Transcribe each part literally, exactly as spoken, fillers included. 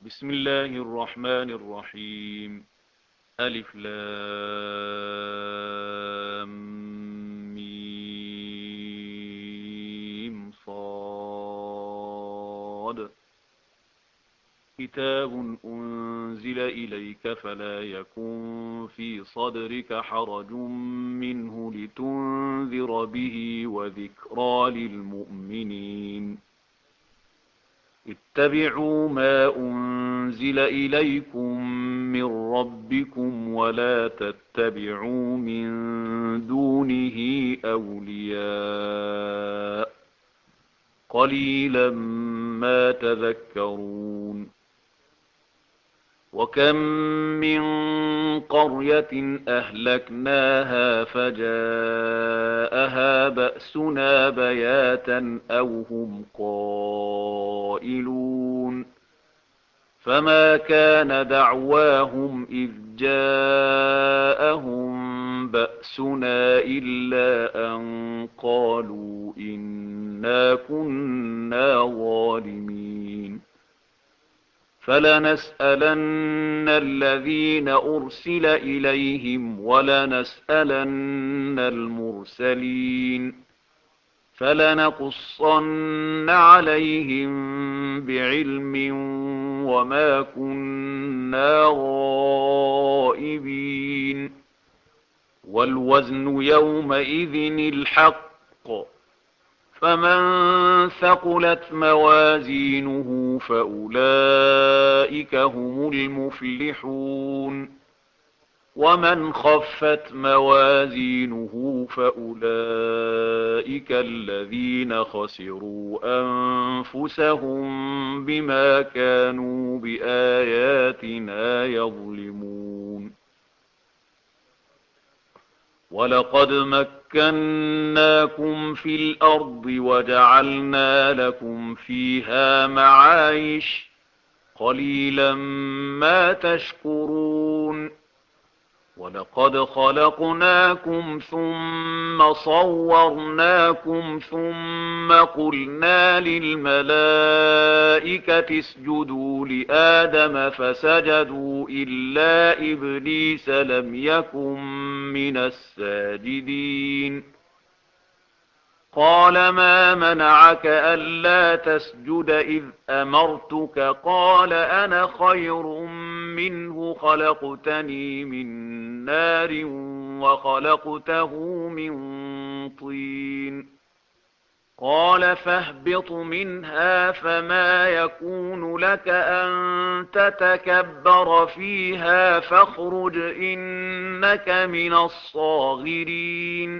بسم الله الرحمن الرحيم. ألف لام ميم صاد. كتاب أنزل إليك فلا يكن في صدرك حرج منه لتنذر به وذكرى للمؤمنين. اتبعوا ما أنزل إليكم من ربكم ولا تتبعوا من دونه أولياء قليلا ما تذكرون. وكم من قرية أهلكناها فجاءها بأسنا بياتا أو هم قائلون. فما كان دعواهم إذ جاءهم بأسنا إلا أن قالوا إنا كنا ظالمين. فلنسألن الذين أرسل إليهم ولنسألن المرسلين. فلنقصن عليهم بعلم وما كنا غائبين. والوزن يومئذ الحق. فمن ثقلت موازينه فأولئك هم المفلحون. ومن خفت موازينه فأولئك الذين خسروا أنفسهم بما كانوا بآياتنا يظلمون. ولقد مكناكم في الأرض وجعلنا لكم فيها معايش قليلا ما تشكرون. ولقد خلقناكم ثم صورناكم ثم قلنا للملائكة اسجدوا لآدم فسجدوا إلا إبليس لم يكن من الساجدين. قال ما منعك ألا تسجد إذ أمرتك؟ قال أنا خير منه خلقتني من نار وخلقته من طين. قال فاهبط منها فما يكون لك أن تتكبر فيها فاخرج إنك من الصاغرين.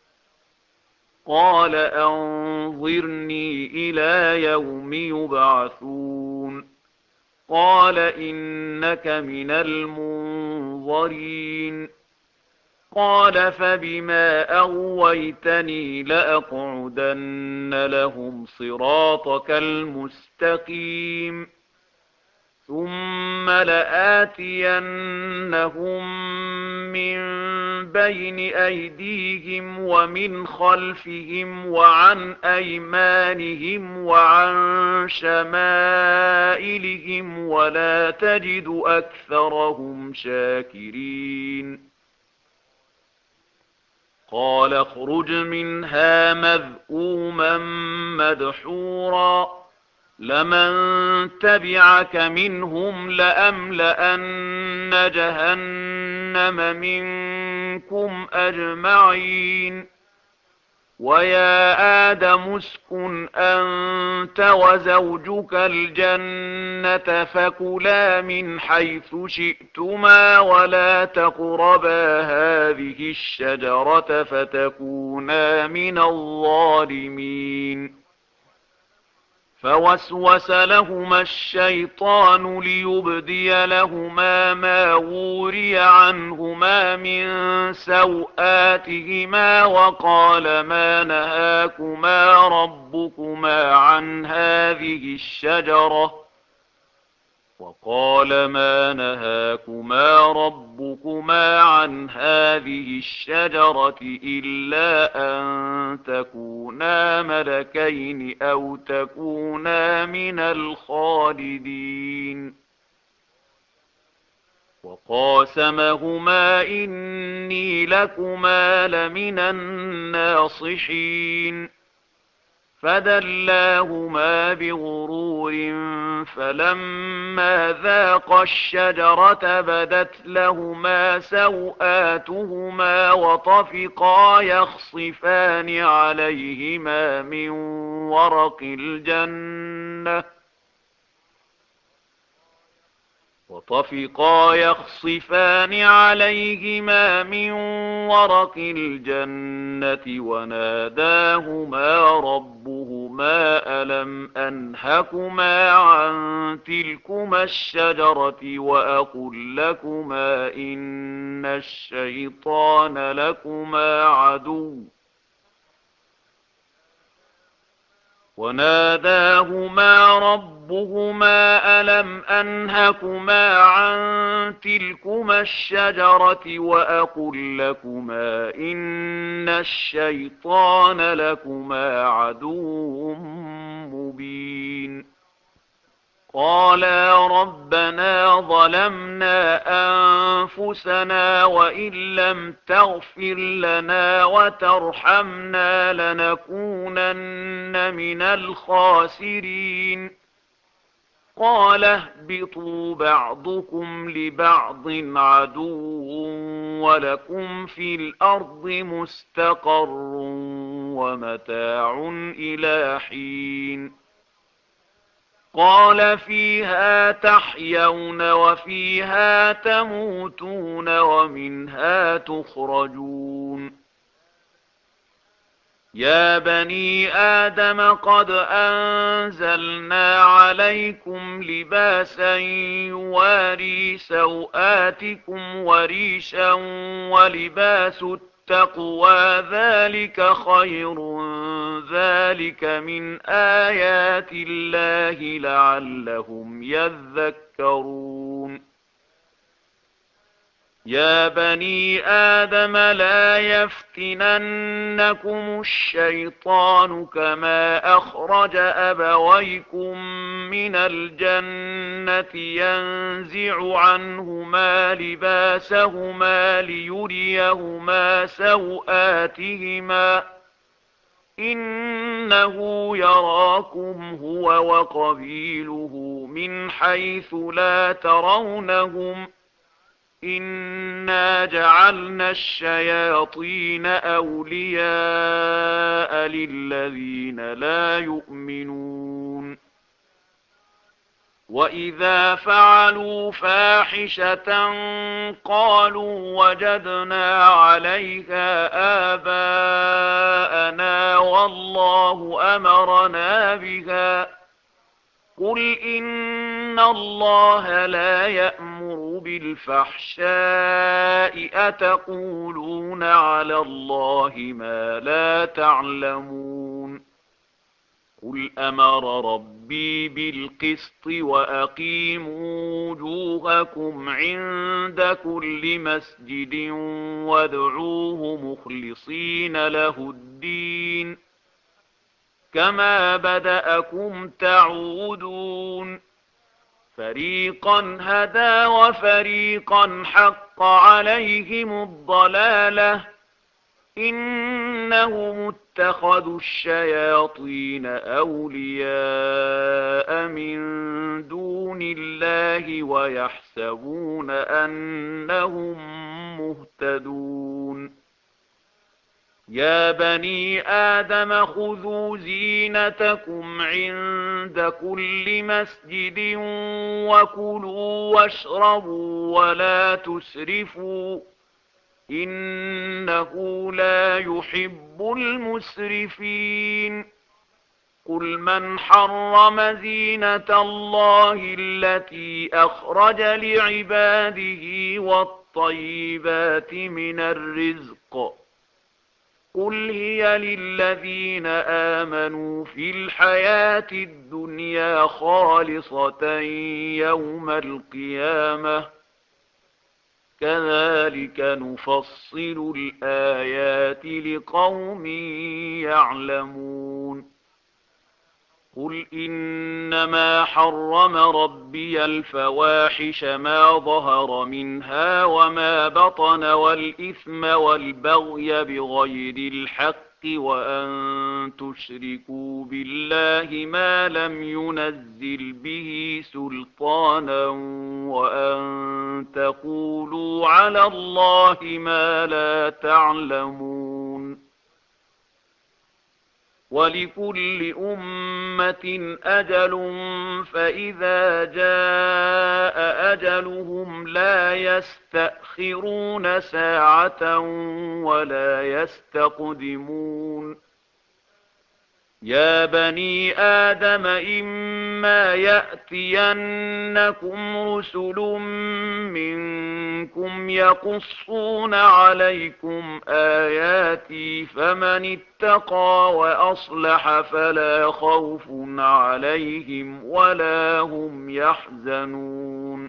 قال أنظرني إلى يوم يبعثون. قال إنك من المنظرين. قال فبما أغويتني لأقعدن لهم صراطك المستقيم ثم لآتينهم من بين أيديهم ومن خلفهم وعن أيمانهم وعن شمائلهم ولا تجد أكثرهم شاكرين. قال اخرج منها مذءوما مدحورا لمن تبعك منهم لأملأن جهنم منكم أجمعين. ويا آدم اسكن أنت وزوجك الجنة فكلا من حيث شئتما ولا تقربا هذه الشجرة فتكونا من الظالمين. فوسوس لهما الشيطان ليبدي لهما ما وري عنهما من سوآتهما وقال ما نهاكما ربكما عن هذه الشجرة وقال ما نهاكما ربكما عن هذه الشجرة إلا أن تكونا ملكين أو تكونا من الخالدين. وقاسمهما إني لكما لمن الناصحين فدلاهما بغرور فلما ذاقا الشجرة بدت لهما سوآتهما وطفقا يخصفان عليهما من ورق الجنة وطفقا يخصفان عليهما من ورق الجنة وناداهما ربهما ألم أنهكما عن تلكما الشجرة وأقل لكما إن الشيطان لكما عدو وناداهما ربهما ألم أنهكما عن تلكما الشجرة وأقل لكما إن الشيطان لكما عدو مبين قالا ربنا ظلمنا أنفسنا وإن لم تغفر لنا وترحمنا لنكونن من الخاسرين قال اهبطوا بعضكم لبعض عدو ولكم في الأرض مستقر ومتاع إلى حين قال فيها تحيون وفيها تموتون ومنها تخرجون يا بني آدم قد أنزلنا عليكم لباسا يواري سوآتكم وريشا ولباس التقوى ذلك خير ذلك من آيات الله لعلهم يذكرون يا بني آدم لا يفتننكم الشيطان كما أخرج أبويكم من الجنة ينزع عنهما لباسهما ليريهما سوآتهما إنه يراكم هو وقبيله من حيث لا ترونهم إنا جعلنا الشياطين أولياء للذين لا يؤمنون وإذا فعلوا فاحشة قالوا وجدنا عليها آباءنا والله أمرنا بها قل إن الله لا يأمر بالفحشاء أتقولون على الله ما لا تعلمون قل أمر ربي بالقسط وأقيموا وجوهكم عند كل مسجد وادعوه مخلصين له الدين كما بدأكم تعودون فريقا هدى وفريقا حق عليهم الضلالة إنهم اتخذوا الشياطين أولياء من دون الله ويحسبون أنهم مهتدون يا بني آدم خذوا زينتكم عند كل مسجد وكلوا واشربوا ولا تسرفوا إنه لا يحب المسرفين قل من حرم زينة الله التي أخرج لعباده والطيبات من الرزق قل هي للذين آمنوا في الحياة الدنيا خالصة يوم القيامة كذلك نفصل الآيات لقوم يعلمون قل إنما حرم ربي الفواحش ما ظهر منها وما بطن والإثم والبغي بغير الحق وأن تشركوا بالله ما لم ينزل به سلطانا وأن تقولوا على الله ما لا تعلمون ولكل أمة أجل فإذا جاء أجلهم لا يستأخرون ساعة ولا يستقدمون يا بني آدم إما يأتينكم رسل منكم يقصون عليكم آياتي فمن اتقى وأصلح فلا خوف عليهم ولا هم يحزنون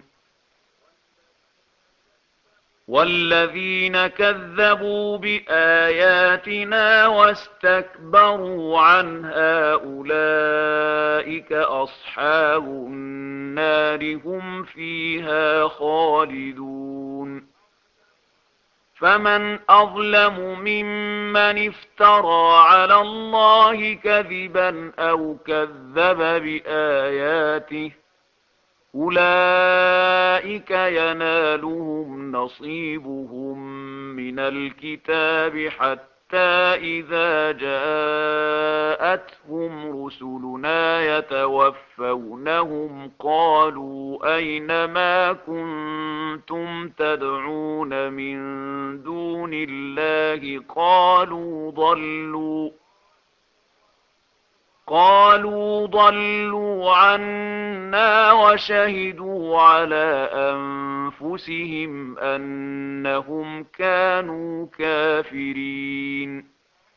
والذين كذبوا بآياتنا واستكبروا عنها أولئك أصحاب النار هم فيها خالدون فمن أظلم ممن افترى على الله كذبا أو كذب بآياته أولئك ينالهم نصيبهم من الكتاب حتى إذا جاءتهم رسلنا يتوفونهم قالوا أين ما كنتم تدعون من دون الله قالوا ضلوا قالوا ضلوا عنا وشهدوا على أنفسهم أنهم كانوا كافرين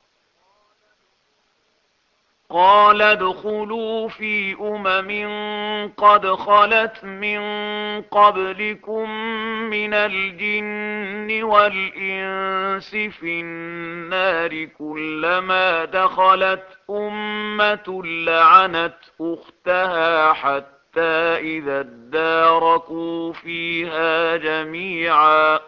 قال ادخلوا في أمم قد خلت من قبلكم من الجن والإنس في النار كلما دخلت أمة لعنت أختها حتى إذا اداركوا فيها جميعا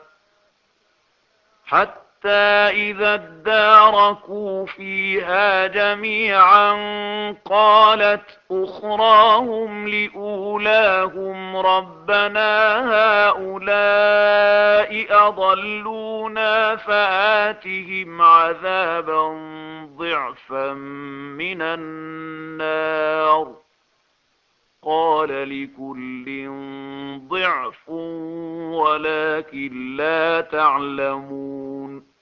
حتى إذا اداركوا فيها جميعا قالت أخراهم لأولاهم ربنا هؤلاء أضلونا فآتهم عذابا ضعفا من النار قال لكل ضعف ولكن لا تعلمون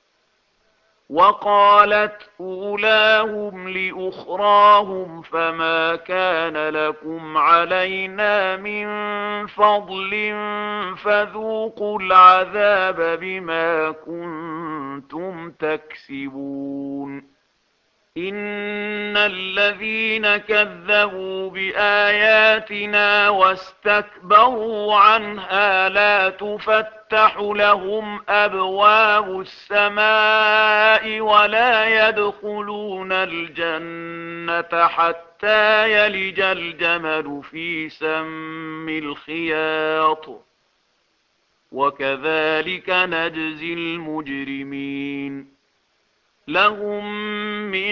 وقالت أولاهم لأخراهم فما كان لكم علينا من فضل فذوقوا العذاب بما كنتم تكسبون إن الذين كذبوا بآياتنا واستكبروا عنها لا تفتح لهم أبواب السماء ولا يدخلون الجنة حتى يلج الجمل في سم الخياط وكذلك نجزي المجرمين لهم من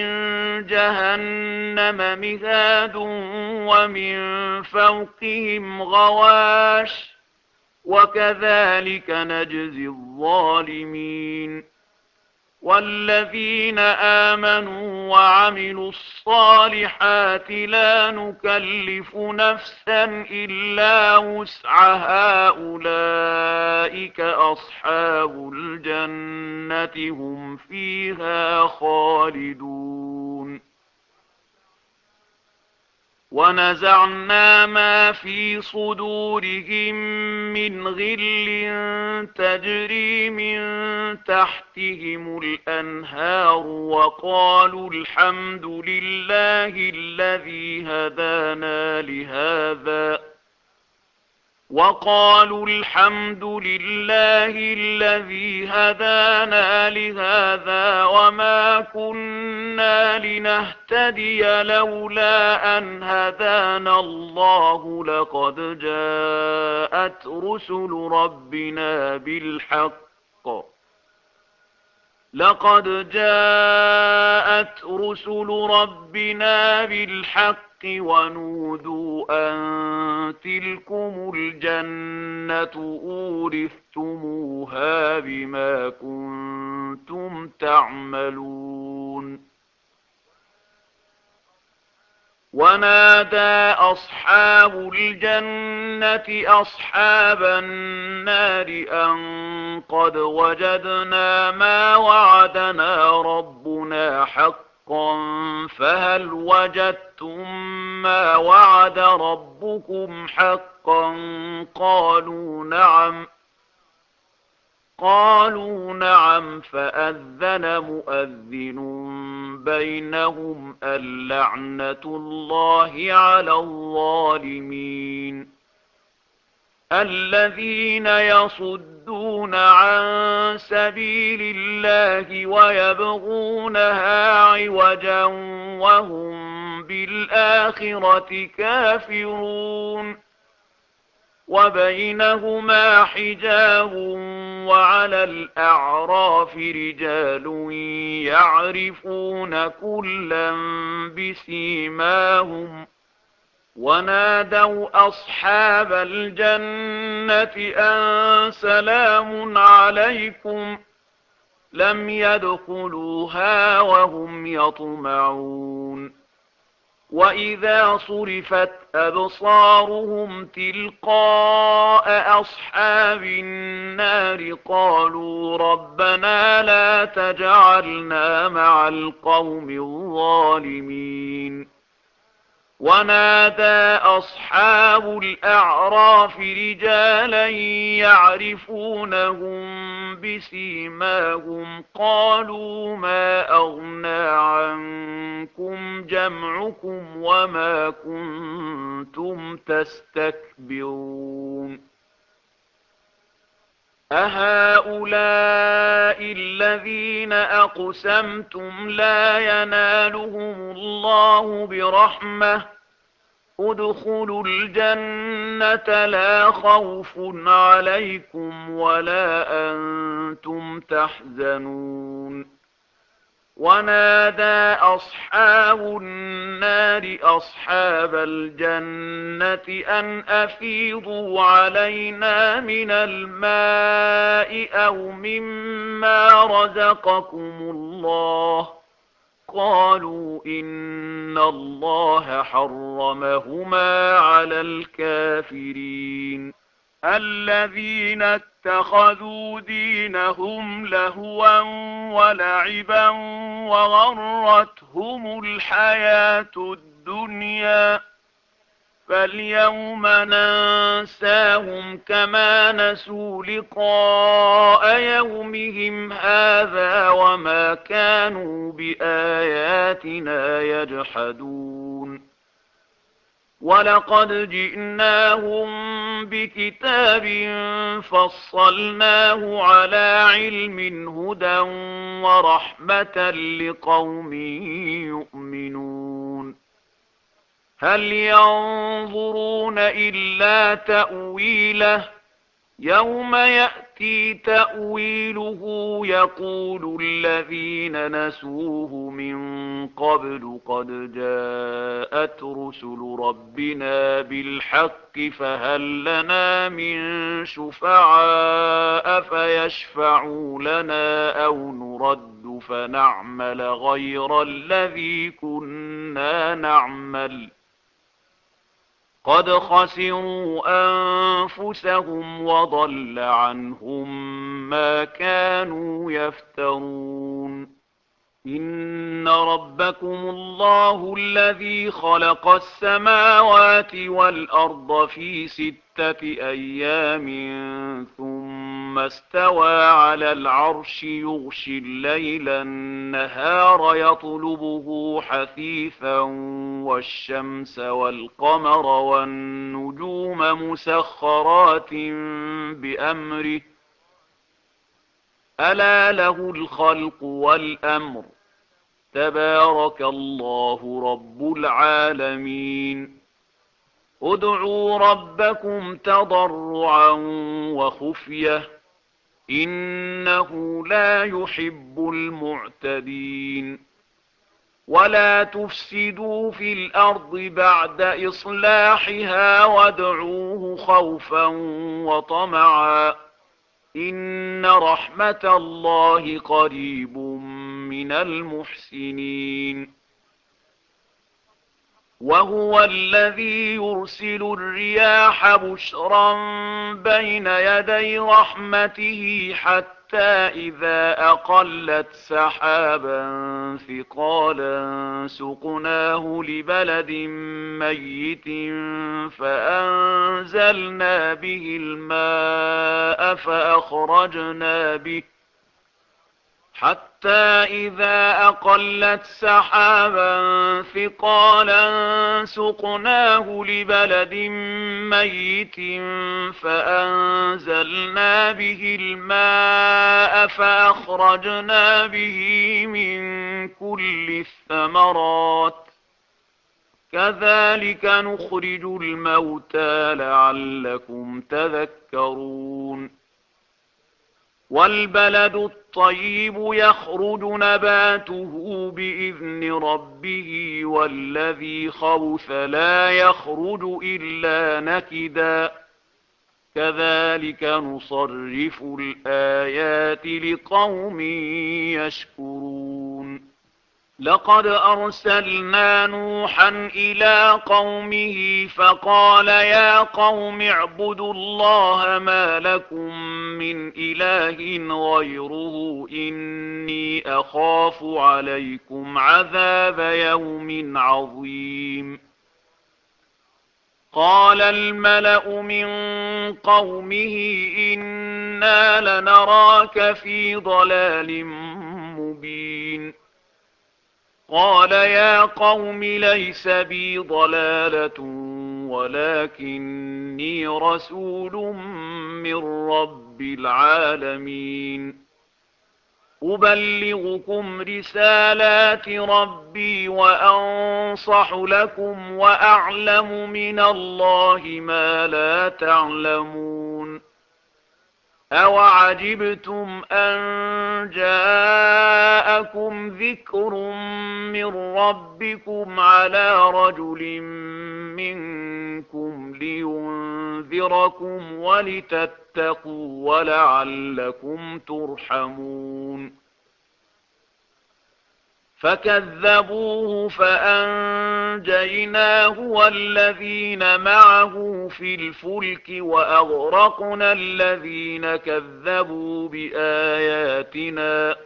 جهنم مهاد ومن فوقهم غواش وكذلك نجزي الظالمين والذين آمنوا وعملوا الصالحات لا نكلف نفسا إلا وسعها أولئك أصحاب الجنة هم فيها خالدون ونزعنا ما في صدورهم من غل تجري من تحتهم الأنهار وقالوا الحمد لله الذي هدانا لهذا وقالوا الحمد لله الذي هدانا لهذا وما كنا لنهتدي لولا أن هدانا الله لقد جاءت رسل ربنا بالحق لقد جاءت رسل ربنا بالحق ونودوا أن تلكم الجنة أورثتموها بما كنتم تعملون ونادى أصحاب الجنة أصحاب النار أن قد وجدنا ما وعدنا ربنا حقا فهل وجدتم ما وعد ربكم حقا قالوا نعم قالوا نعم فأذن مؤذن بينهم اللعنة الله على الظالمين الذين يصدون عن سبيل الله ويبغونها عوجا وهم بالآخرة كافرون وبينهما حجاب وعلى الأعراف رجال يعرفون كلا بسيماهم ونادوا أصحاب الجنة أن سلام عليكم لم يدخلوها وهم يطمعون وإذا صرفت أبصارهم تلقاء أصحاب النار قالوا ربنا لا تجعلنا مع القوم الظالمين ونادى أصحاب الأعراف رجالا يعرفونهم بسيماهم قالوا ما أغنى عنكم جمعكم وما كنتم تستكبرون أهؤلاء الذين أقسمتم لا ينالهم الله برحمة ادخلوا الجنة لا خوف عليكم ولا أنتم تحزنون ونادى أصحاب النار أصحاب الجنة أن أفيضوا علينا من الماء أو مما رزقكم الله قالوا إن الله حرمهما على الكافرين الذين اتخذوا دينهم لهوا ولعبا وغرتهم الحياة الدنيا فاليوم ننساهم كما نسوا لقاء يومهم هذا وما كانوا بآياتنا يجحدون ولقد جئناهم بكتاب فصلناه على علم هدى ورحمة لقوم يؤمنون هل ينظرون إلا تأويله يوم يأتي تأويله يقول الذين نسوه من قبل قد جاءت رسل ربنا بالحق فهل لنا من شفعاء فيشفعوا لنا أو نرد فنعمل غير الذي كنا نعمل قد خسروا أنفسهم وضل عنهم ما كانوا يفترون إن ربكم الله الذي خلق السماوات والأرض في ستة أيام ثم ثم استوى على العرش يغشي الليل النهار يطلبه حثيثا والشمس والقمر والنجوم مسخرات بأمره ألا له الخلق والأمر تبارك الله رب العالمين ادعوا ربكم تضرعا وخفية إنه لا يحب المعتدين ولا تفسدوا في الأرض بعد إصلاحها وادعوه خوفا وطمعا إن رحمة الله قريب من المحسنين وهو الذي يرسل الرياح بشرا بين يدي رحمته حتى إذا أقلت سحابا ثقالا سقناه لبلد ميت فأنزلنا به الماء فأخرجنا به حتى إذا أقلت سحابا ثقالا سقناه لبلد ميت فأنزلنا به الماء فأخرجنا به من كل الثمرات كذلك نخرج الموتى لعلكم تذكرون والبلد الطيب يخرج نباته بإذن ربه والذي خبث لا يخرج إلا نكدا كذلك نصرف الآيات لقوم يشكرون لقد أرسلنا نوحا إلى قومه فقال يا قوم اعبدوا الله ما لكم من إله غيره إني أخاف عليكم عذاب يوم عظيم قال الملأ من قومه إنا لنراك في ضلال مبين قال يا قوم ليس بي ضلالة ولكني رسول من رب العالمين أبلغكم رسالات ربي وأنصح لكم وأعلم من الله ما لا تعلمون أوعجبتم أن جاءكم ذكر من ربكم على رجل منكم لينذركم ولتتقوا ولعلكم ترحمون فكذبوه فأنجيناه والذين معه في الفلك وأغرقنا الذين كذبوا بآياتنا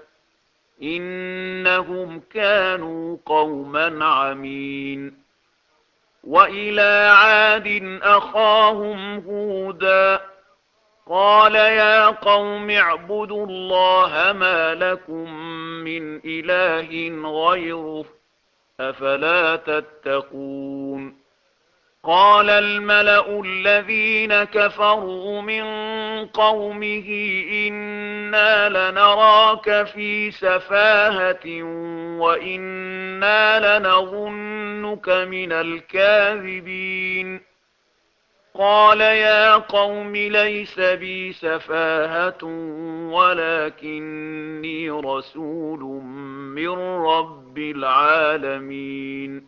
إنهم كانوا قوما عمين وإلى عاد أخاهم هودا قال يا قوم اعبدوا الله ما لكم من إله غيره أفلا تتقون قال الملأ الذين كفروا من قومه إنا لنراك في سفاهة وإنا لنظنك من الكاذبين قال يا قوم ليس بي سفاهة ولكني رسول من رب العالمين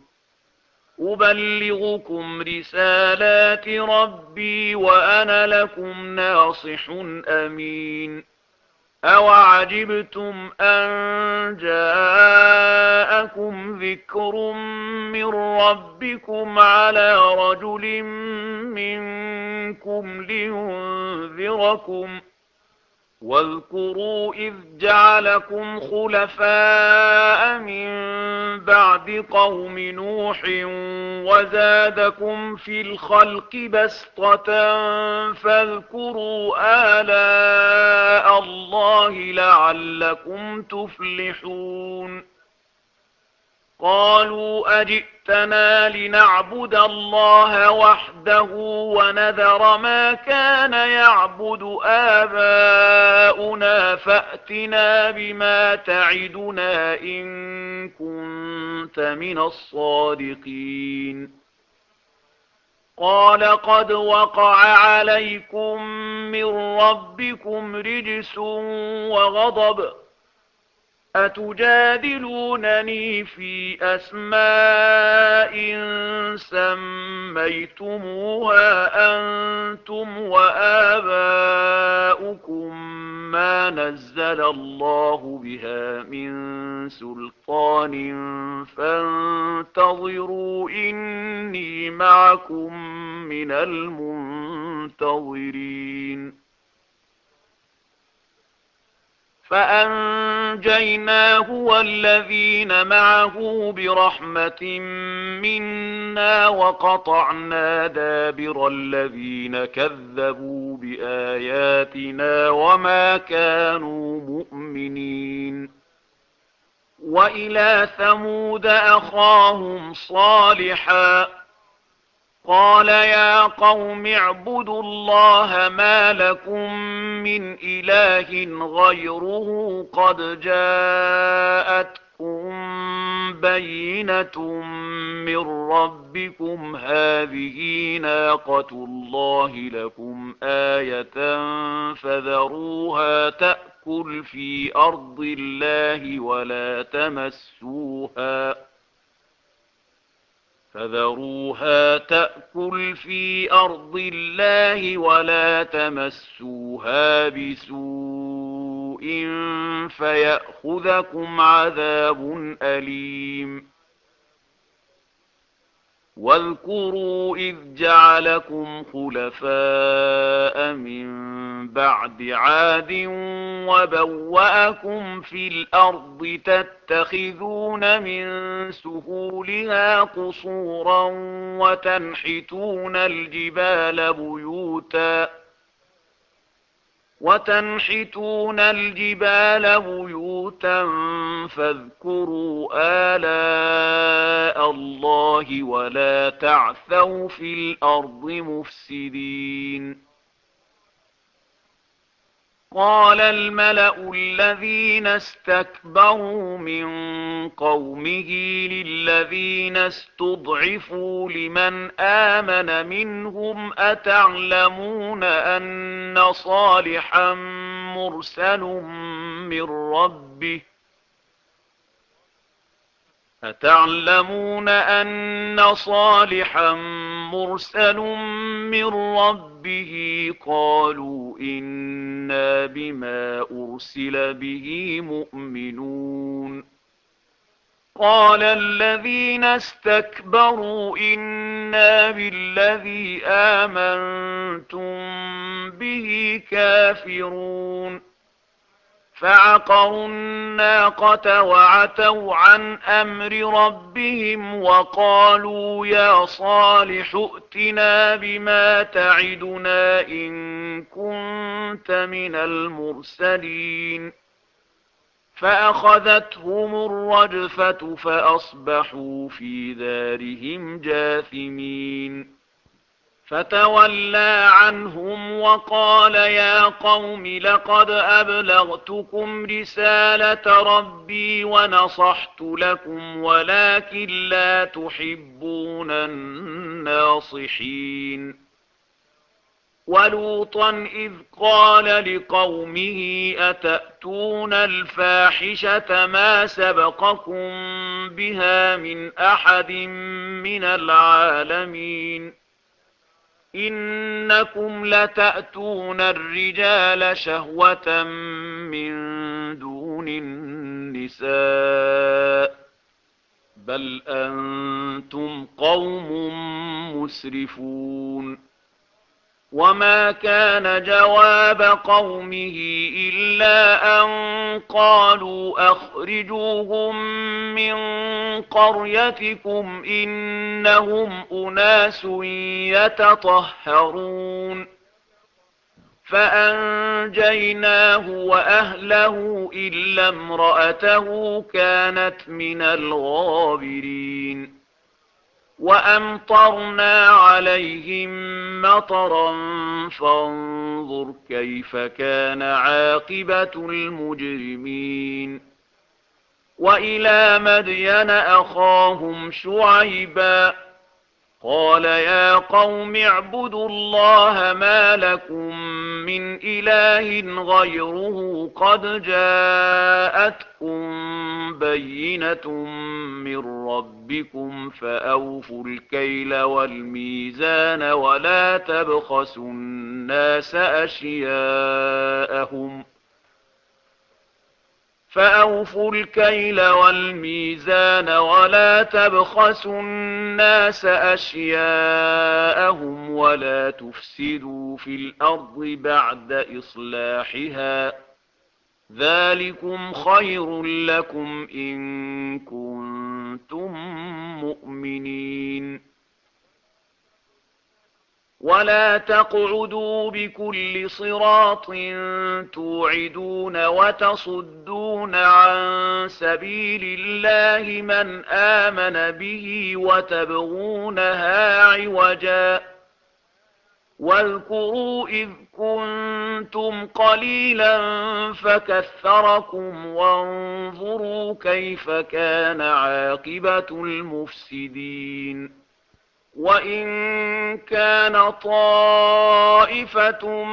أبلغكم رسالات ربي وأنا لكم ناصح أمين أوعجبتم أن جاءكم ذكر من ربكم على رجل منكم لينذركم واذكروا إذ جعلكم خلفاء من بعد قوم نوح وزادكم في الخلق بسطة فاذكروا آلاء الله لعلكم تفلحون قالوا أجئتنا لنعبد الله وحده ونذر ما كان يعبد آباؤنا فأتنا بما تعدنا إن كنت من الصادقين قال قد وقع عليكم من ربكم رجس وغضب أتجادلونني في أسماء سميتموها أنتم وآباؤكم ما نزل الله بها من سلطان فانتظروا إني معكم من المنتظرين فأنجيناه والذين معه برحمة منا وقطعنا دابر الذين كذبوا بآياتنا وما كانوا مؤمنين وإلى ثمود أخاهم صالحا قال يا قوم اعبدوا الله ما لكم من إله غيره قد جاءتكم بينة من ربكم هذه ناقة الله لكم آية فذروها تأكل في أرض الله ولا تمسوها فذروها تأكل في أرض الله ولا تمسوها بسوء فيأخذكم عذاب أليم واذكروا إذ جعلكم خلفاء من بعد عاد وبوأكم في الأرض تتخذون من سهولها قصورا وتنحتون الجبال بيوتا وتنحتون الجبال بيوتا فاذكروا آلاء الله ولا تعثوا في الأرض مفسدين قال الملأ الذين استكبروا من قومه للذين استضعفوا لمن آمن منهم أتعلمون أن صالحا مرسل من ربه أتعلمون أن صالحا مرسل من ربه قالوا إنا بما أرسل به مؤمنون قال الذين استكبروا إنا بالذي آمنتم به كافرون فعقروا الناقة وعتوا عن أمر ربهم وقالوا يا صالح ائتنا بما تعدنا إن كنت من المرسلين فأخذتهم الرجفة فأصبحوا في دارهم جاثمين فتولى عنهم وقال يا قوم لقد أبلغتكم رسالة ربي ونصحت لكم ولكن لا تحبون الناصحين ولوطا إذ قال لقومه أتأتون الفاحشة ما سبقكم بها من أحد من العالمين إنكم لتأتون الرجال شهوة من دون النساء بل أنتم قوم مسرفون وما كان جواب قومه إلا أن قالوا أخرجوهم من قريتكم إنهم أناس يتطهرون فأنجيناه وأهله إلا امرأته كانت من الغابرين وأمطرنا عليهم مطرا فانظر كيف كان عاقبة المجرمين وإلى مدين أخاهم شعيبا قال يا قوم اعبدوا الله ما لكم من إله غيره قد جاءتكم بينة من ربكم فأوفوا الكيل والميزان ولا تبخسوا الناس أشياءهم فأوفوا الكيل والميزان ولا تبخسوا الناس أشياءهم ولا تفسدوا في الأرض بعد إصلاحها ذلكم خير لكم إن كنتم مؤمنين ولا تقعدوا بكل صراط توعدون وتصدون عن سبيل الله من آمن به وتبغونها عوجا واذكروا إذ كنتم قليلا فكثركم وانظروا كيف كان عاقبة المفسدين وإن كان طائفة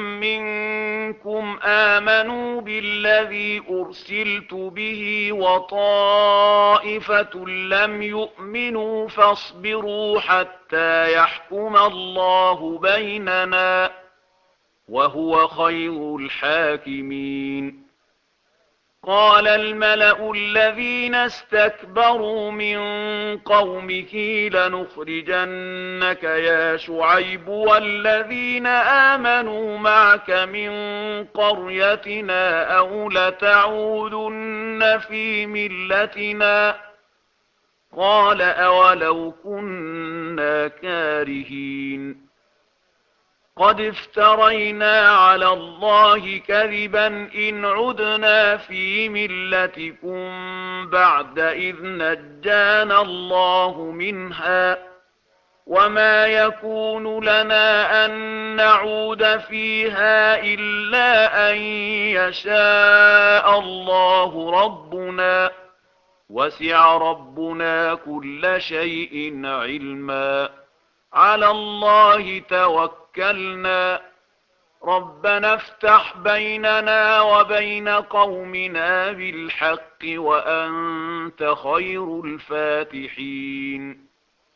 منكم آمنوا بالذي أرسلت به وطائفة لم يؤمنوا فاصبروا حتى يحكم الله بيننا وهو خير الحاكمين قال الملأ الذين استكبروا من قومه لنخرجنك يا شعيب والذين آمنوا معك من قريتنا أو لتعودن في ملتنا قال أولو كنا كارهين قد افترينا على الله كذبا إن عدنا في ملتكم بعد إذ نجانا الله منها وما يكون لنا أن نعود فيها إلا أن يشاء الله ربنا وسع ربنا كل شيء علما على الله توكلنا ربنا افتح بيننا وبين قومنا بالحق وأنت خير الفاتحين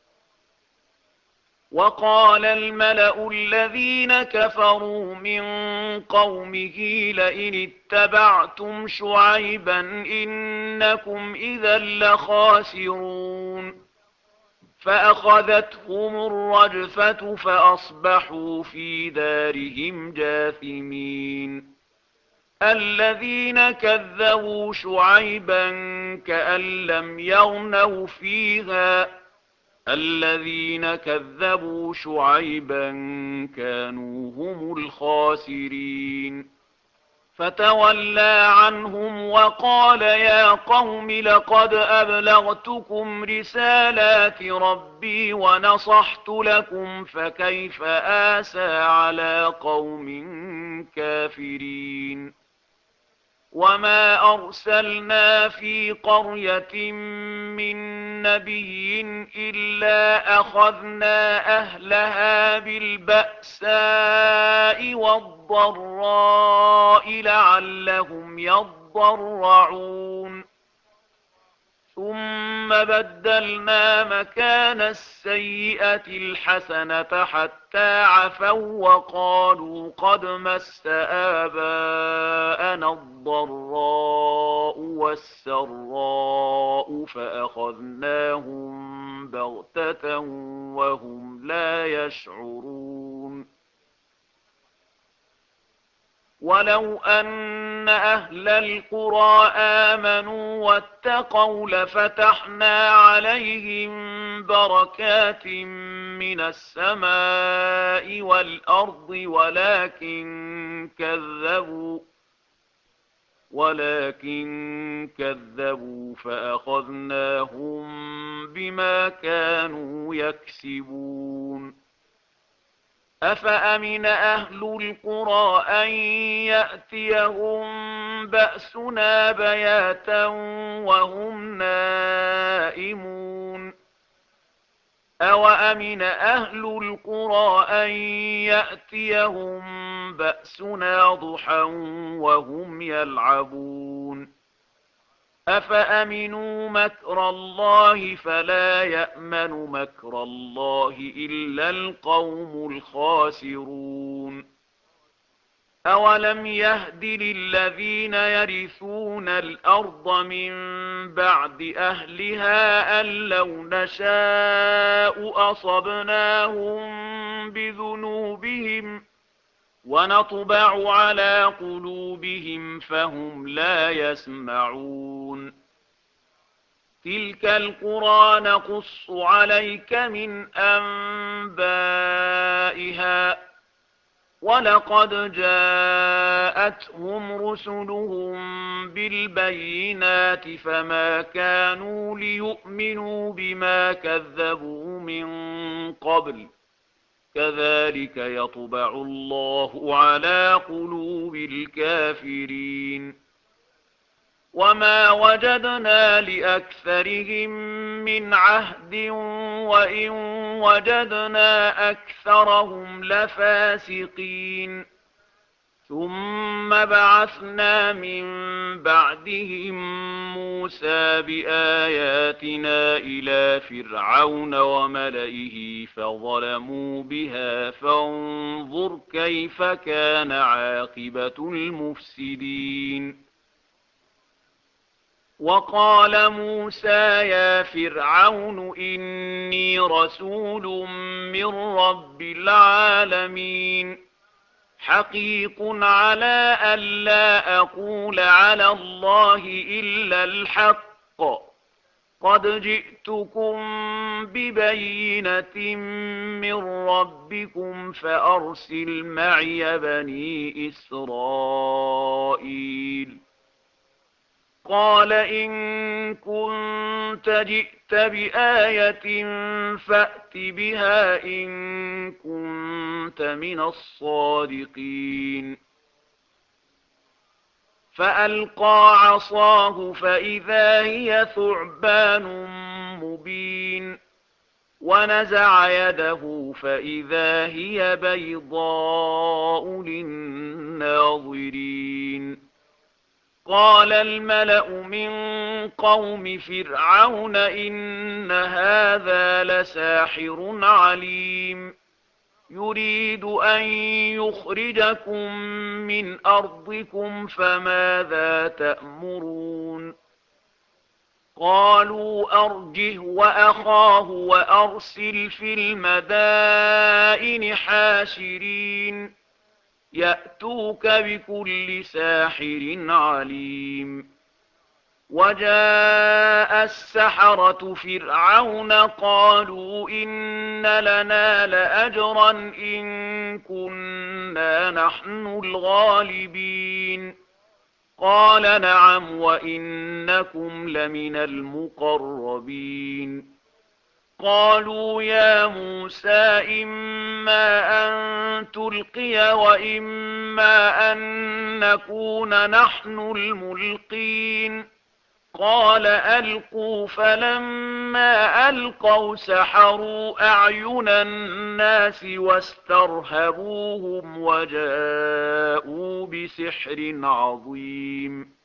وقال الملأ الذين كفروا من قومه لئن اتبعتم شعيبا إنكم إذا لخاسرون فأخذتهم الرجفة فأصبحوا في دارهم جاثمين الذين كذبوا شعيبا كأن لم يغنوا فيها الذين كذبوا شعيبا كانوا هم الخاسرين فتولى عنهم وقال يا قوم لقد أبلغتكم رسالات ربي ونصحت لكم فكيف آسى على قوم كافرين وما أرسلنا في قرية من نبي إلا أخذنا أهلها بالبأساء والضراء لعلهم يضرعون ثم بدلنا مكان السيئة الحسنة حتى عفوا وقالوا قد مس آباءنا الضراء والسراء فأخذناهم بغتة وهم لا يشعرون ولو أن أهل القرى آمنوا واتقوا لفتحنا عليهم بركات من السماء والأرض ولكن كذبوا ولكن كذبوا فأخذناهم بما كانوا يكسبون. أفأمن أهل القرى أن يأتيهم بأسنا بياتا وهم نائمون أوأمن أهل القرى أن يأتيهم بأسنا ضحى وهم يلعبون أفأمنوا مكر الله فلا يأمن مكر الله إلا القوم الخاسرون. أولم يهد للذين يرثون الأرض من بعد أهلها أن لو نشاء أصبناهم بذنوبهم ونطبع على قلوبهم فهم لا يسمعون. تلك القرى نقص عليك من أنبائها ولقد جاءتهم رسلهم بالبينات فما كانوا ليؤمنوا بما كذبوا من قبل كذلك يطبع الله على قلوب الكافرين. وما وجدنا لأكثرهم من عهد وإن وجدنا أكثرهم لفاسقين. ثم بعثنا من بعدهم موسى بآياتنا إلى فرعون وملئه فظلموا بها فانظر كيف كان عاقبة المفسدين. وقال موسى يا فرعون إني رسول من رب العالمين حقيق على ألا أقول على الله إلا الحق قد جئتكم ببينة من ربكم فأرسل معي بني إسرائيل. قال إن كنت جئت بآية فأت بها إن كنت من الصادقين. فألقى عصاه فإذا هي ثعبان مبين ونزع يده فإذا هي بيضاء للناظرين. قال الملأ من قوم فرعون إن هذا لساحر عليم يريد أن يخرجكم من أرضكم فماذا تأمرون. قالوا أرجه وأخاه وأرسل في المدائن حاشرين يأتوك بكل ساحر عليم. وجاء السحرة فرعون قالوا إن لنا لأجرا إن كنا نحن الغالبين. قال نعم وإنكم لمن المقربين. قالوا يا موسى إما أن تلقي وإما أن نكون نحن الملقين. قال ألقوا فلما ألقوا سحروا أعين الناس واسترهبوهم وجاءوا بسحر عظيم.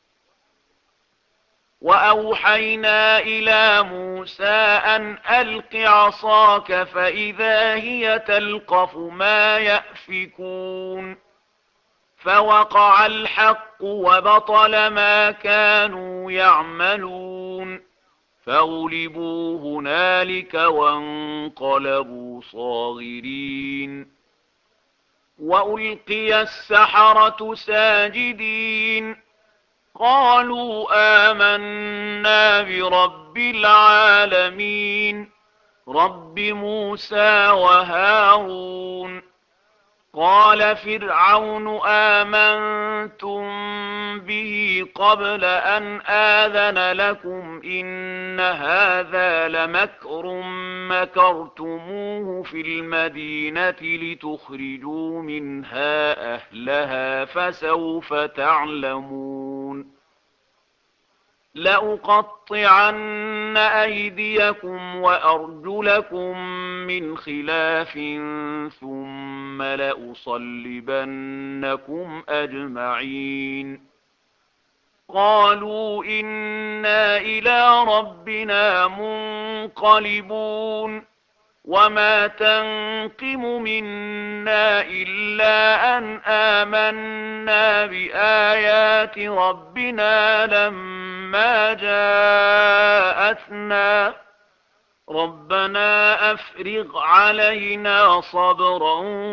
وأوحينا إلى موسى أن ألق عصاك فإذا هي تلقف ما يأفكون. فوقع الحق وبطل ما كانوا يعملون فغلبوا هنالك وانقلبوا صاغرين. وألقي السحرة ساجدين قالوا آمنا برب العالمين رب موسى وهارون قال فرعون آمنتم به قبل أن آذن لكم إن هذا لمكر مكرتموه في المدينة لتخرجوا منها أهلها فسوف تعلمون لأقطعن أيديكم وأرجلكم من خلاف ثم لأصلبنكم أجمعين قالوا إنا إلى ربنا منقلبون وما تنقم منا إلا أن آمنا بآيات ربنا لما جاءتنا ربنا أفرغ علينا صبرا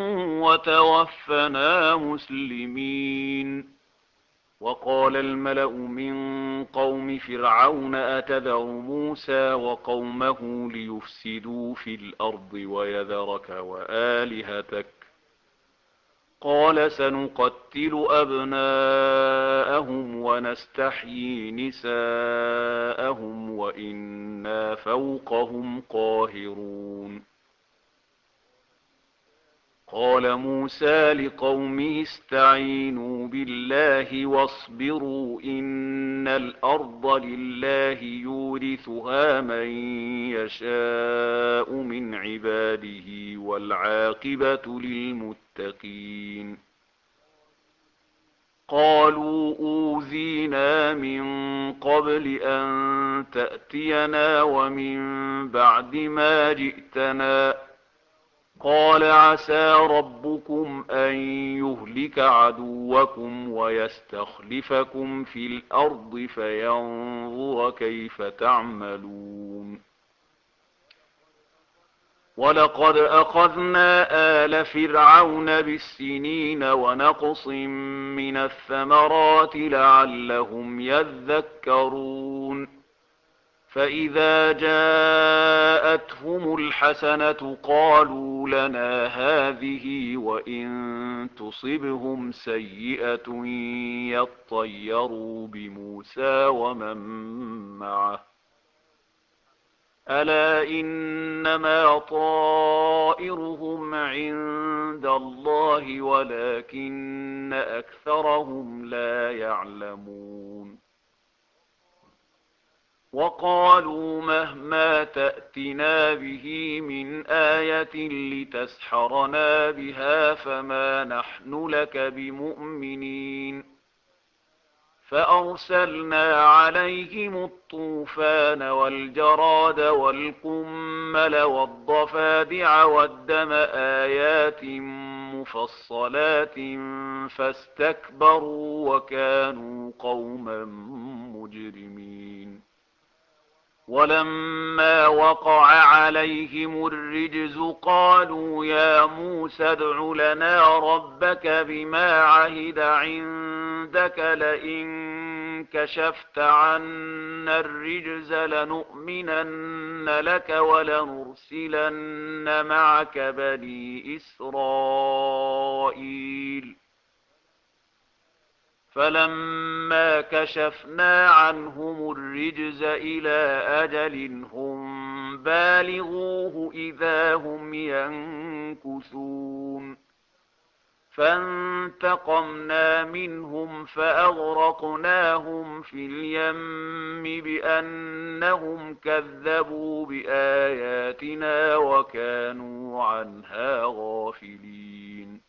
وتوفنا مسلمين وقال الملأ من قوم فرعون أتذر موسى وقومه ليفسدوا في الأرض ويذرك وآلهتك قال سنقتل أبناءهم ونستحيي نساءهم وإنا فوقهم قاهرون قال موسى لقومه استعينوا بالله واصبروا إن الأرض لله يورثها من يشاء من عباده والعاقبة للمتقين قالوا أوذينا من قبل أن تأتينا ومن بعد ما جئتنا قال عسى ربكم أن يهلك عدوكم ويستخلفكم في الأرض فينظر كيف تعملون ولقد أخذنا آل فرعون بالسنين ونقص من الثمرات لعلهم يذكرون فإذا جاءتهم الحسنة قالوا لنا هذه وإن تصبهم سيئة يطيروا بموسى ومن معه ألا إنما طائرهم عند الله ولكن أكثرهم لا يعلمون وقالوا مهما تأتنا به من آية لتسحرنا بها فما نحن لك بمؤمنين فأرسلنا عليهم الطوفان والجراد والقمل والضفادع والدم آيات مفصلات فاستكبروا وكانوا قوما مجرمين ولما وقع عليهم الرجز قالوا يا موسى ادع لنا ربك بما عهد عندك لئن كشفت عنا الرجز لنؤمنن لك ولنرسلن معك بني إسرائيل فلما كشفنا عنهم الرجز إلى أجل هم بالغوه إذا هم ينكثون فانتقمنا منهم فأغرقناهم في اليم بأنهم كذبوا بآياتنا وكانوا عنها غافلين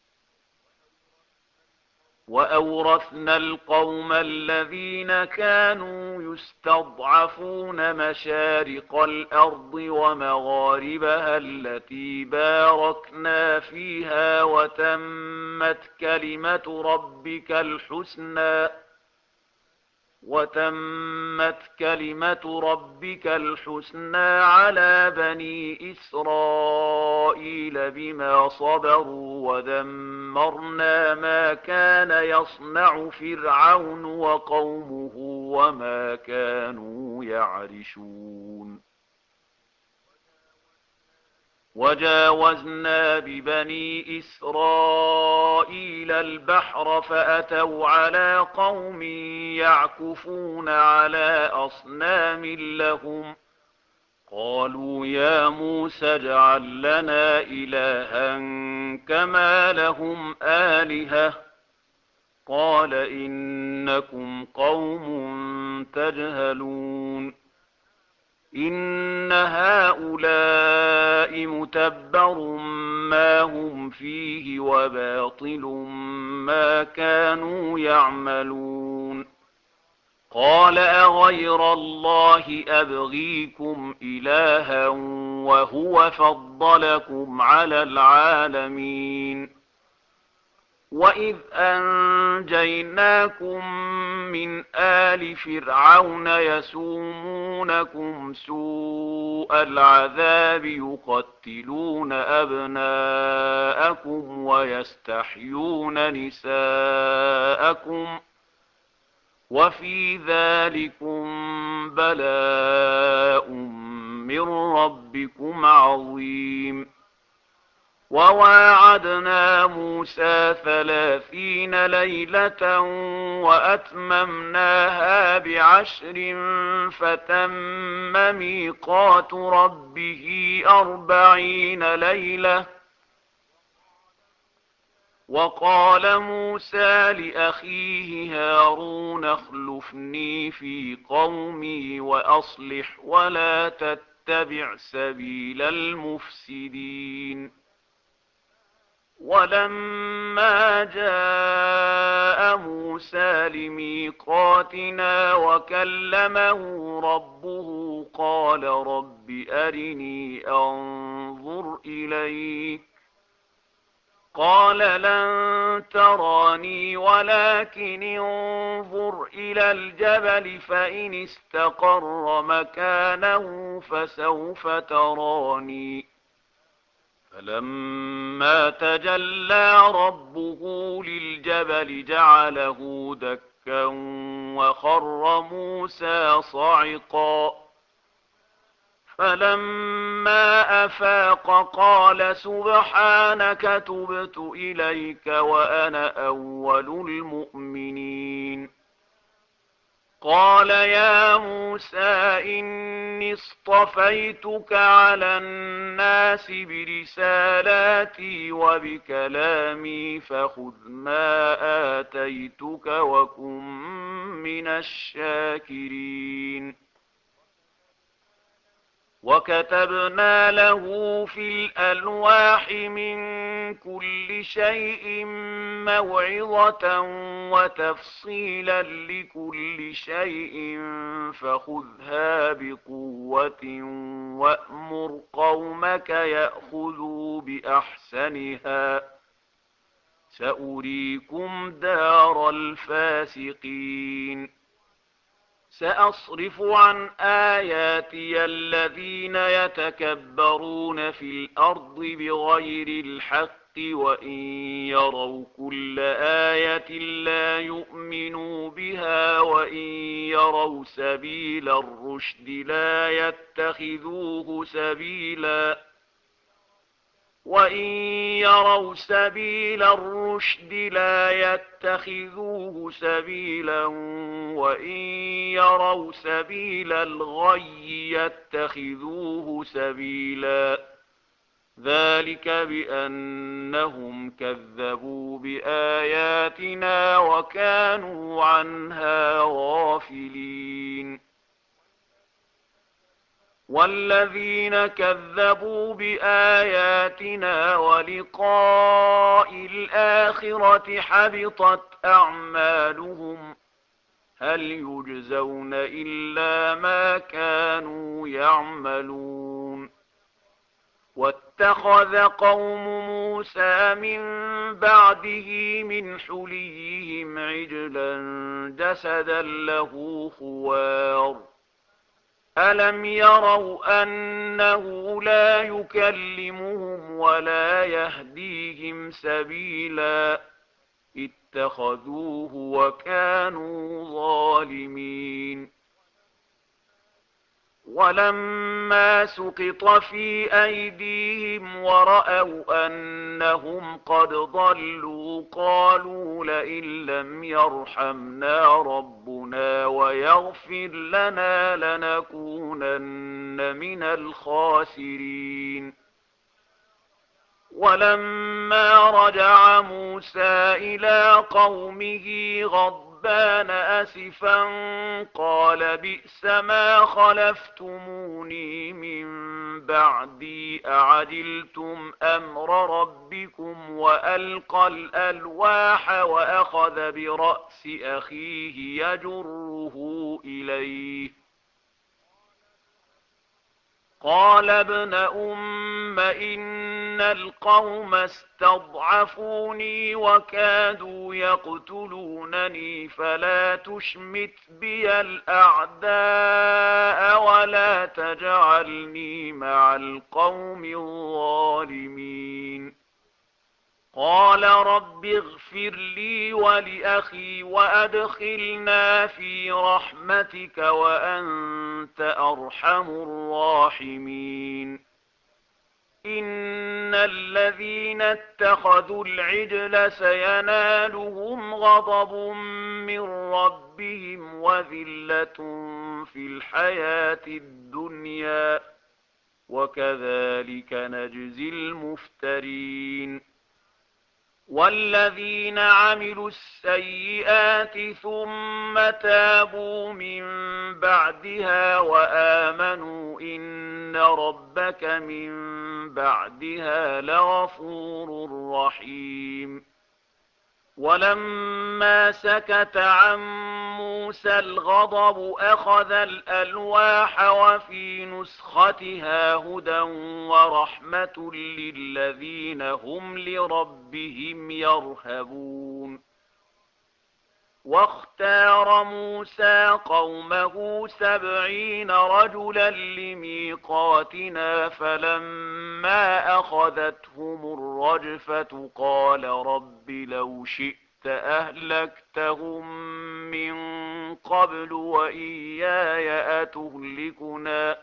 وأورثنا القوم الذين كانوا يستضعفون مشارق الأرض ومغاربها التي باركنا فيها وتمت كلمة ربك الحسنى وتمت كلمة ربك الحسنى على بني إسرائيل بما صبروا ودمرنا ما كان يصنع فرعون وقومه وما كانوا يعرشون وجاوزنا ببني إسرائيل البحر فأتوا على قوم يعكفون على أصنام لهم قالوا يا موسى اجعل لنا إلها كما لهم آلهة قال إنكم قوم تجهلون إن هؤلاء متبر ما هم فيه وباطل ما كانوا يعملون قال أغير الله أبغيكم إلها وهو فضلكم على العالمين وإذ أنجيناكم من آل فرعون يسومونكم سوء العذاب يقتلون أبناءكم ويستحيون نساءكم وفي ذلكم بلاء من ربكم عظيم وواعدنا موسى ثلاثين ليلة وأتممناها بعشر فتم ميقات ربه أربعين ليلة وقال موسى لأخيه هارون اخلفني في قومي وأصلح ولا تتبع سبيل المفسدين ولما جاء موسى لميقاتنا وكلمه ربه قال رب أرني أنظر إليك قال لن تراني ولكن انظر إلى الجبل فإن استقر مكانه فسوف تراني فلما تجلى ربه للجبل جعله دكا وخر موسى صعقا فلما أفاق قال سبحانك تبت إليك وأنا أول المؤمنين قال يا موسى إني اصطفيتك على الناس برسالاتي وبكلامي فخذ ما آتيتك وكن من الشاكرين وكتبنا له في الألواح من كل شيء موعظة وتفصيلا لكل شيء فخذها بقوة وأمر قومك يأخذوا بأحسنها سأريكم دار الفاسقين سأصرف عن آياتي الذين يتكبرون في الأرض بغير الحق وإن يروا كل آية لا يؤمنوا بها وإن يروا سبيل الرشد لا يتخذوه سبيلا وإن يروا سبيل الرشد لا يتخذوه سبيلا وإن يروا سبيل الغي يتخذوه سبيلا ذلك بأنهم كذبوا بآياتنا وكانوا عنها غافلين والذين كذبوا بآياتنا ولقاء الآخرة حبطت أعمالهم هل يجزون إلا ما كانوا يعملون واتخذ قوم موسى من بعده من حليهم عجلا جسدا له خوار ألم يروا أنه لا يكلمهم ولا يهديهم سبيلا اتخذوه وكانوا ظالمين ولما سقط في أيديهم ورأوا أنهم قد ضلوا قالوا لئن لم يرحمنا ربنا ويغفر لنا لنكونن من الخاسرين ولما رجع موسى إلى قومه غضبان أسفا قال بئس ما خلفتموني من بعدي أعجلتم أمر ربكم وألقى الألواح وأخذ برأس أخيه يجره إليه قال ابن أم إن القوم استضعفوني وكادوا يقتلونني فلا تشمت بي الأعداء ولا تجعلني مع القوم الظالمين قال رب اغفر لي ولأخي وأدخلنا في رحمتك وأنت أرحم الراحمين إن الذين اتخذوا العجل سينالهم غضب من ربهم وذلة في الحياة الدنيا وكذلك نجزي المفترين والذين عملوا السيئات ثم تابوا من بعدها وآمنوا إن ربك من بعدها لغفور رحيم ولما سكت عن موسى الغضب أخذ الألواح وفي نسختها هدى ورحمة للذين هم لربهم يرهبون واختار موسى قومه سبعين رجلا لميقاتنا فلما أخذتهم الرجفة قال رب لو شئت أهلكتهم من قبل وإياي أتهلكنا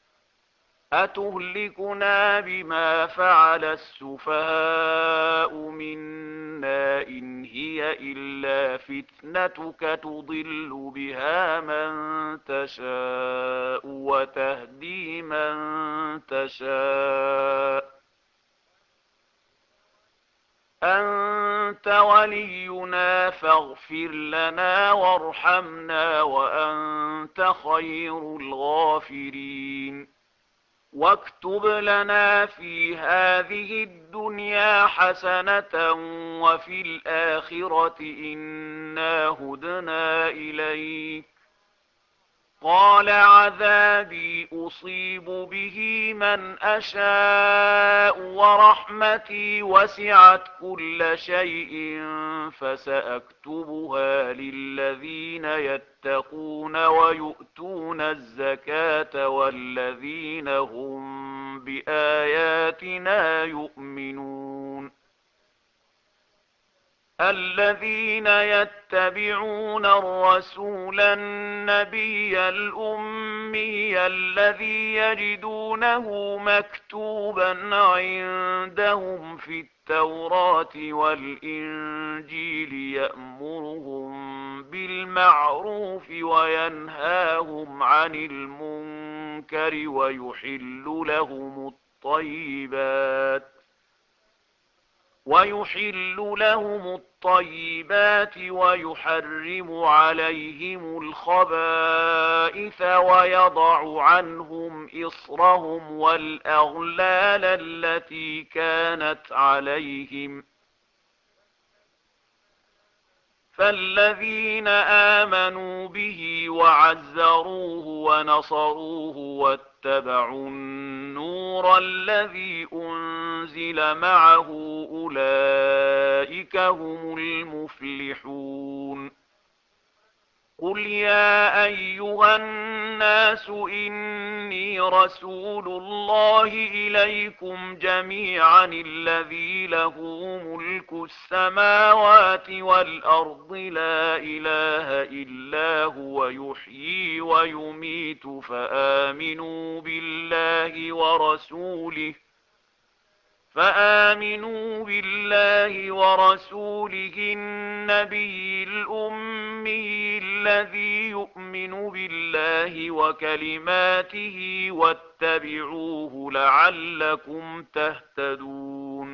أتهلكنا بما فعل السفهاء منا إن هي إلا فتنتك تضل بها من تشاء وتهدي من تشاء أنت ولينا فاغفر لنا وارحمنا وأنت خير الغافرين واكتب لنا في هذه الدنيا حسنة وفي الآخرة إنا هدنا إليك قال عذابي أصيب به من أشاء ورحمتي وسعت كل شيء فسأكتبها للذين يتقون ويؤتون الزكاة والذين هم بآياتنا يؤمنون الذين يتبعون الرسول النبي الأمي الذي يجدونه مكتوبا عندهم في التوراة والإنجيل يأمرهم بالمعروف وينهاهم عن المنكر ويحل لهم الطيبات ويحل لهم الطيبات ويحرم عليهم الخبائث ويضع عنهم إصرهم والأغلال التي كانت عليهم فالذين آمنوا به وعزروه ونصروه واتبعوا النور الذي أنزل معه أولئك هم المفلحون قل يا أيها الناس إني رسول الله إليكم جميعا الذي له ملك السماوات والأرض لا إله إلا هو يحيي ويميت فآمنوا بالله ورسوله فآمنوا بالله ورسوله النبي الأمي الذي يؤمن بالله وكلماته واتبعوه لعلكم تهتدون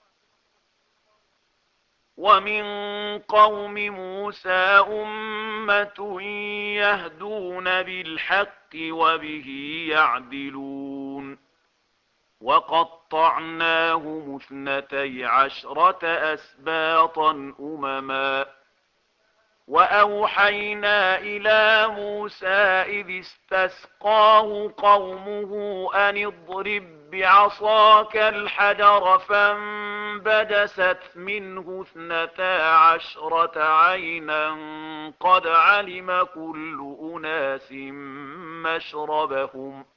ومن قوم موسى أمة يهدون بالحق وبه يعدلون وقطعناهم اثنتي عشرة أسباطا أمما وأوحينا إلى موسى إذ استسقاه قومه أن اضرب بعصاك الحجر فانبجست منه اثنتا عشرة عينا قد علم كل أناس مشربهم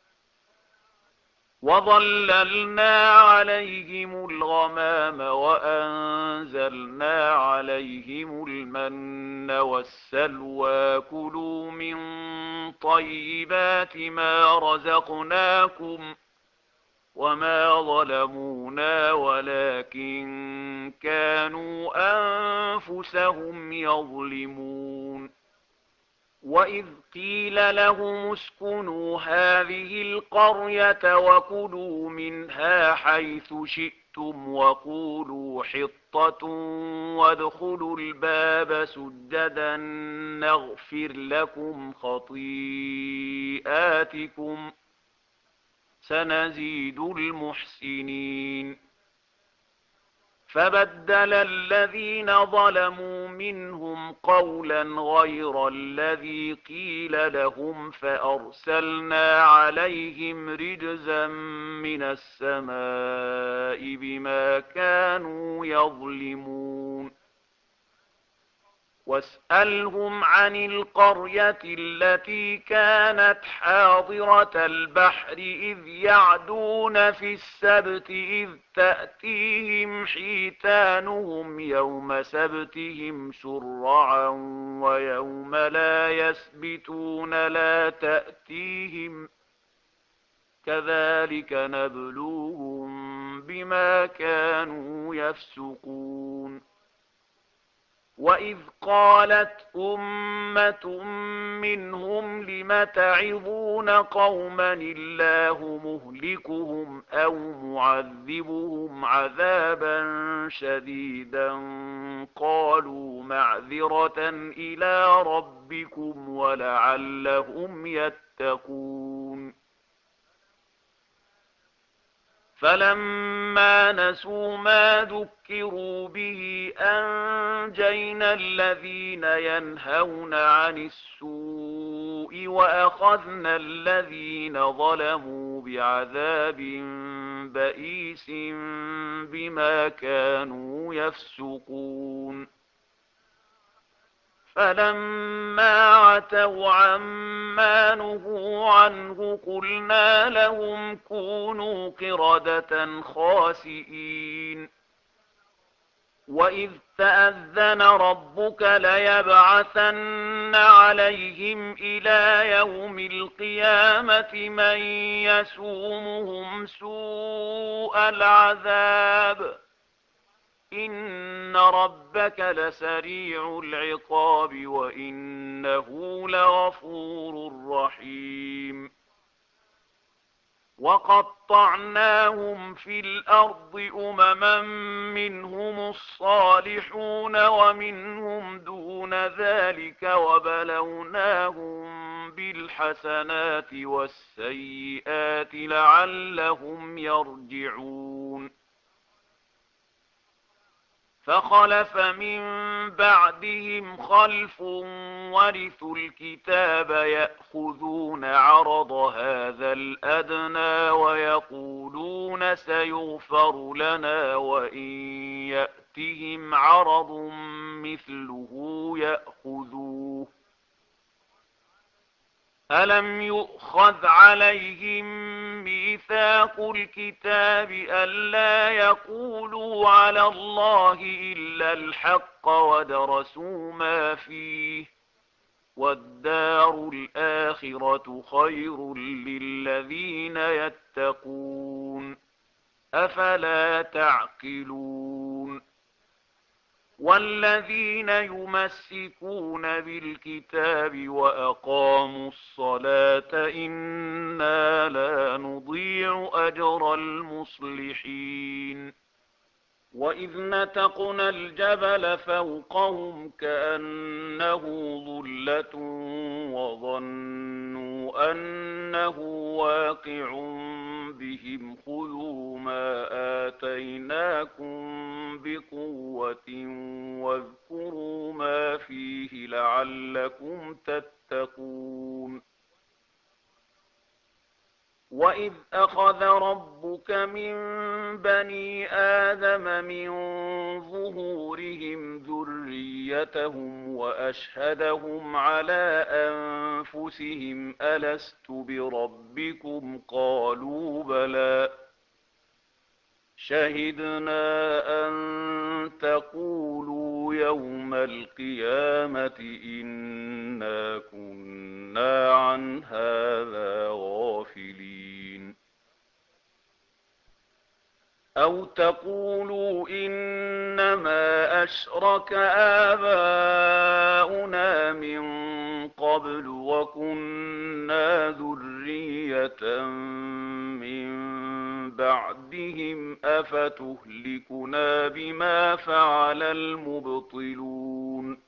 وظللنا عليهم الغمام وأنزلنا عليهم المن والسلوى كلوا من طيبات ما رزقناكم وما ظلمونا ولكن كانوا أنفسهم يظلمون وإذ قيل لهم اسكنوا هذه القرية وكلوا منها حيث شئتم وقولوا حطة وادخلوا الباب سجدا نغفر لكم خطيئاتكم سنزيد المحسنين فبدل الذين ظلموا منهم قولا غير الذي قيل لهم فأرسلنا عليهم رجزا من السماء بما كانوا يظلمون واسألهم عن القرية التي كانت حاضرة البحر إذ يعدون في السبت إذ تأتيهم حيتانهم يوم سبتهم شرعا ويوم لا يسبتون لا تأتيهم كذلك نبلوهم بما كانوا يفسقون وإذ قالت أمة منهم لم تعظون قوما الله مهلكهم أو معذبهم عذابا شديدا قالوا معذرة إلى ربكم ولعلهم يتقون فلما نسوا ما ذكروا به أنجينا الذين ينهون عن السوء وأخذنا الذين ظلموا بعذاب بئيس بما كانوا يفسقون فلما عتوا عما نهوا عنه قلنا لهم كونوا قردة خاسئين وإذ تأذن ربك ليبعثن عليهم إلى يوم القيامة من يسومهم سوء العذاب إن ربك لسريع العقاب وإنه لغفور رحيم وقطعناهم في الأرض أمما منهم الصالحون ومنهم دون ذلك وبلوناهم بالحسنات والسيئات لعلهم يرجعون فخلف من بعدهم خلف ورثوا الكتاب يأخذون عرض هذا الأدنى ويقولون سيغفر لنا وإن يأتهم عرض مثله يأخذوه ألم يؤخذ عليهم ميثاق الكتاب ألا يقولوا على الله إلا الحق ودرسوا ما فيه والدار الآخرة خير للذين يتقون أفلا تعقلون والذين يمسكون بالكتاب وأقاموا الصلاة إنا لا نضيع أجر المصلحين وإذ نتقنا الجبل فوقهم كأنه ظلة وظنوا أنه واقع بهم خذوا ما آتيناكم بقوة واذكروا ما فيه لعلكم تتقون وإذ أخذ ربك من بني آدم من ظهورهم ذريتهم وأشهدهم على أنفسهم ألست بربكم قالوا بلى شهدنا أن تقولوا يوم القيامة إنا كنا عن هذا غافلين أو تقولوا إنما أشرك آباؤنا من قبل وكنا ذرية من بعدهم أفتهلكنا بما فعل المبطلون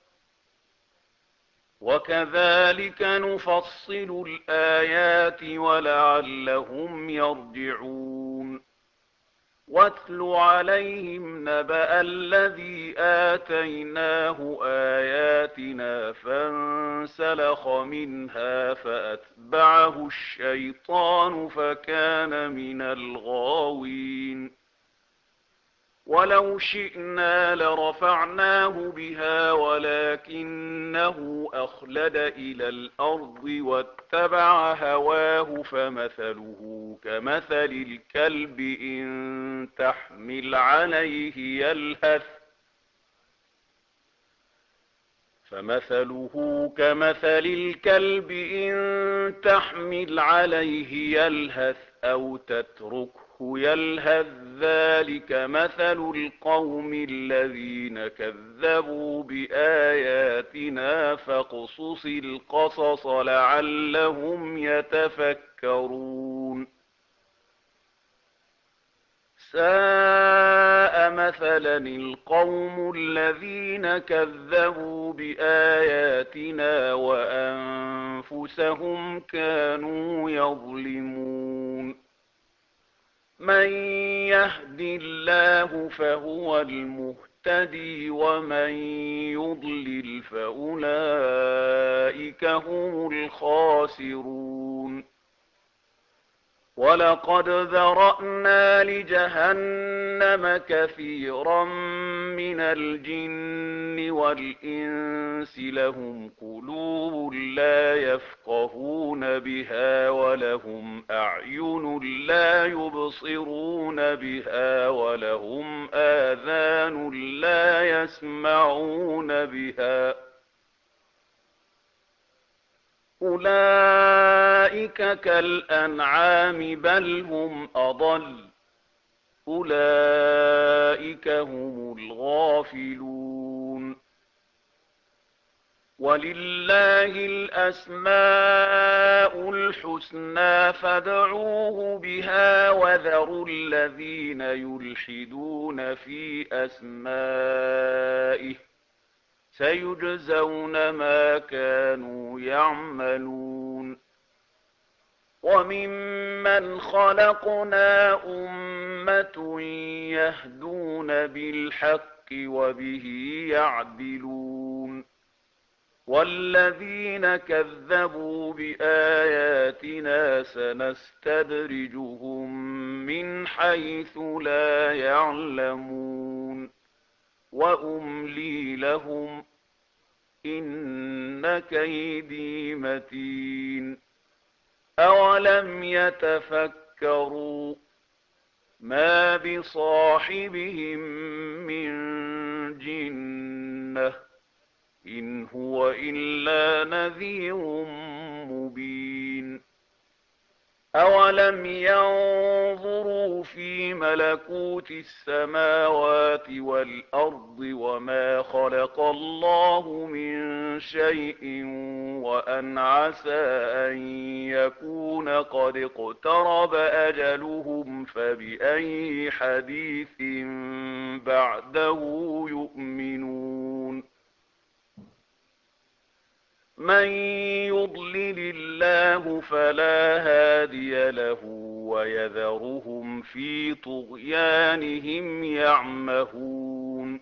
وكذلك نفصل الآيات ولعلهم يرجعون واتل عليهم نبأ الذي آتيناه آياتنا فانسلخ منها فأتبعه الشيطان فكان من الغاوين ولو شئنا لرفعناه بها ولكنه أخلد إلى الأرض واتبع هواه فمثله كمثل الكلب إن تحمل عليه يلهث فمثله كمثل الكلب إن تحمل عليه يلهث أو تتركه يلهث ذلك مثل القوم الذين كذبوا بآياتنا فاقصص القصص لعلهم يتفكرون ساء مثلا القوم الذين كذبوا بآياتنا وأنفسهم كانوا يظلمون من يهد الله فهو المهتدي ومن يضلل فأولئك هم الخاسرون ولقد ذرأنا لجهنم كثيرا من الجن والإنس لهم قلوب لا يفقهون بها ولهم أعين لا يبصرون بها ولهم آذان لا يسمعون بها أولئك كالأنعام بل هم أضل أولئك هم الغافلون ولله الأسماء الحسنى فادعوه بها وذروا الذين يلحدون في أسمائه سيجزون ما كانوا يعملون وممن خلقنا أمة يهدون بالحق وبه يعدلون والذين كذبوا بآياتنا سنستدرجهم من حيث لا يعلمون وأملي لهم إن كيدي متين أولم يتفكروا ما بصاحبهم من جنة إن هو إلا نذير مبين أولم ينظروا في ملكوت السماوات والأرض وما خلق الله من شيء وأن عسى أن يكون قد اقترب أجلهم فبأي حديث بعده يؤمنون من يضلل الله فلا هادي له ويذرهم في طغيانهم يعمهون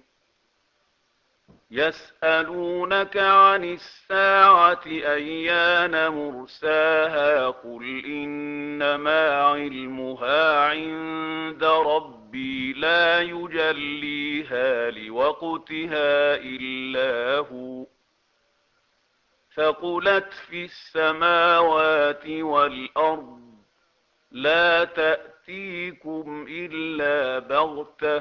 يسألونك عن الساعة أيان مرساها قل إنما علمها عند ربي لا يجليها لوقتها إلا هو ثقلت في السماوات والأرض لا تأتيكم إلا بغتة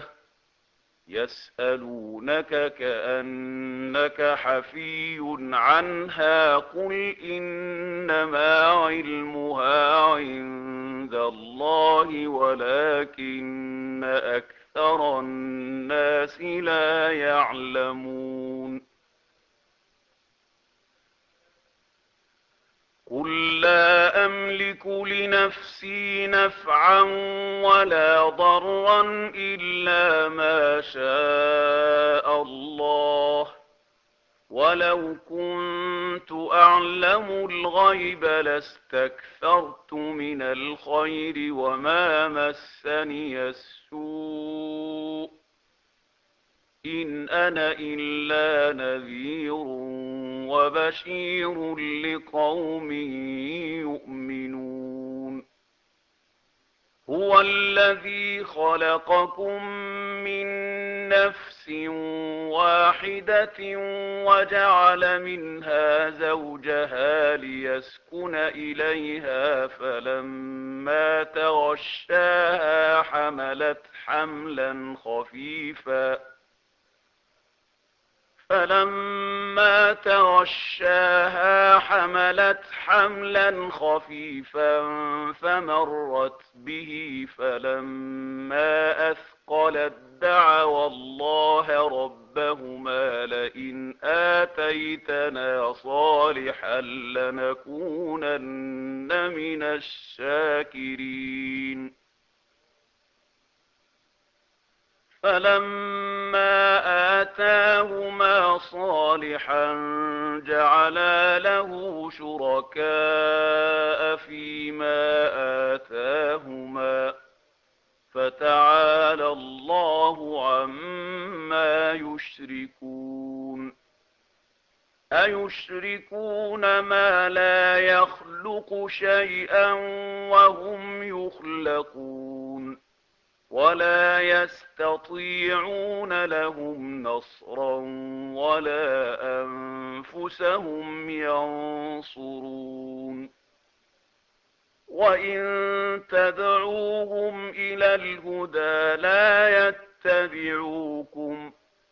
يسألونك كأنك حفي عنها قل إنما علمها عند الله ولكن أكثر الناس لا يعلمون قل لا أملك لنفسي نفعا ولا ضرا إلا ما شاء الله ولو كنت أعلم الغيب لاستكثرت من الخير وما مسني السوء إن أنا إلا نذير وبشير لقوم يؤمنون هو الذي خلقكم من نفس واحدة وجعل منها زوجها ليسكن إليها فلما تغشاها حملت حملا خفيفا فلما تغشاها حملت حملا خفيفا فمرت به فلما أثقلت دعوا الله ربهما لئن آتيتنا صالحا لنكونن من الشاكرين فلما آتاهما صالحا جعلا له شركاء فيما آتاهما فتعالى الله عما يشركون أيشركون ما لا يخلق شيئا وهم يخلقون ولا يستطيعون لهم نصرا ولا أنفسهم ينصرون وإن تدعوهم إلى الهدى لا يتبعوكم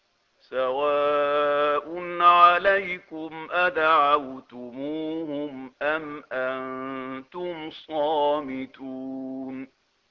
سواء عليكم أدعوتموهم أم أنتم صامتون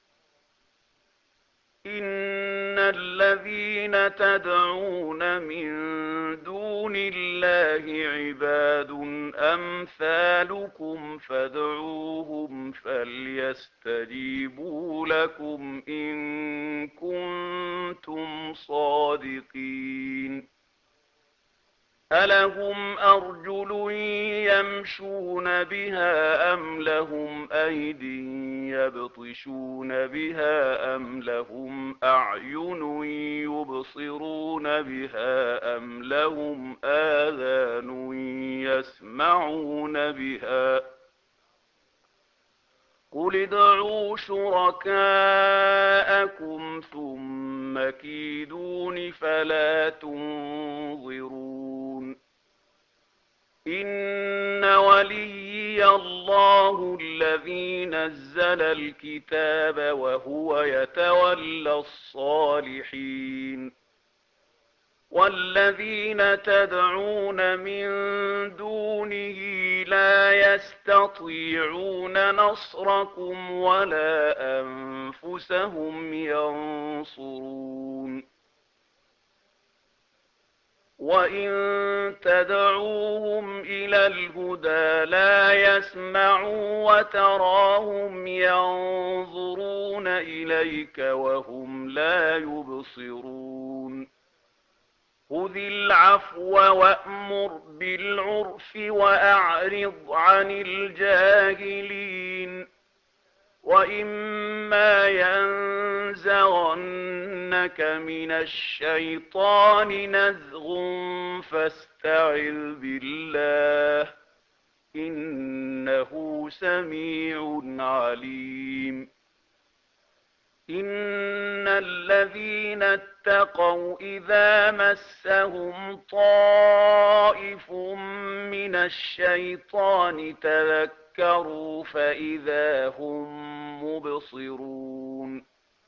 إن الذين تدعون من دون الله عباد أمثالكم فادعوهم فليستجيبوا لكم إن كنتم صادقين ألهم أرجل يمشون بها أم لهم أيد يبطشون بها أم لهم أعين يبصرون بها أم لهم آذان يسمعون بها قل ادعوا شركاءكم ثم كيدون فلا تنظرون إن وليي الله الذي نزل الكتاب وهو يتولى الصالحين والذين تدعون من دونه لا يستطيعون نصركم ولا أنفسهم ينصرون وإن تدعوهم إلى الهدى لا يسمعوا وتراهم ينظرون إليك وهم لا يبصرون خذ العفو وأمر بالعرف وأعرض عن الجاهلين وإما ينزغنك من الشيطان نزغ فاستعذ بالله إنه سميع عليم إن الذين اتقوا إذا مسهم طائف من الشيطان تذكروا فإذا هم مبصرون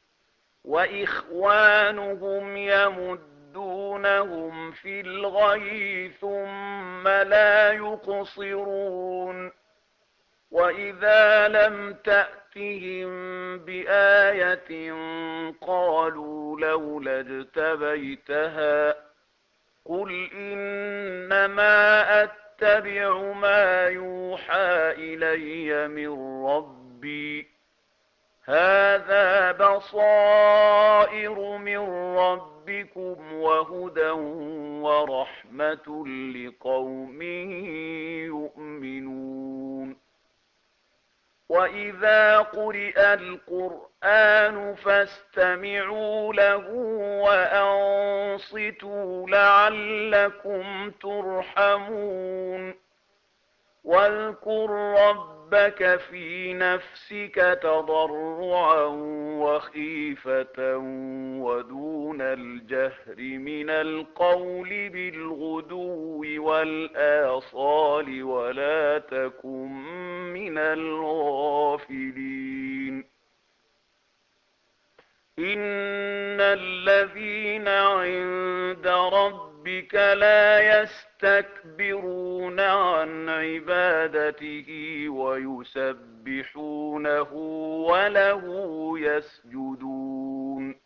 وإخوانهم يمدونهم في الغي ثم لا يقصرون وإذا لم تأتهم بآية قالوا لولا اجتبيتها قل إنما أتبع ما يوحى إلي من ربي هذا بصائر من ربكم وهدى ورحمة لقوم يؤمنون وإذا قرئ القرآن فاستمعوا له وأنصتوا لعلكم ترحمون واذكر ربك في نفسك تضرعا وخيفة ودون الجهر من القول بالغدو والآصال ولا تكن من الغافلين إن الذين عند ربك لا يستكبرون عن عبادته ويسبحونه وله يسجدون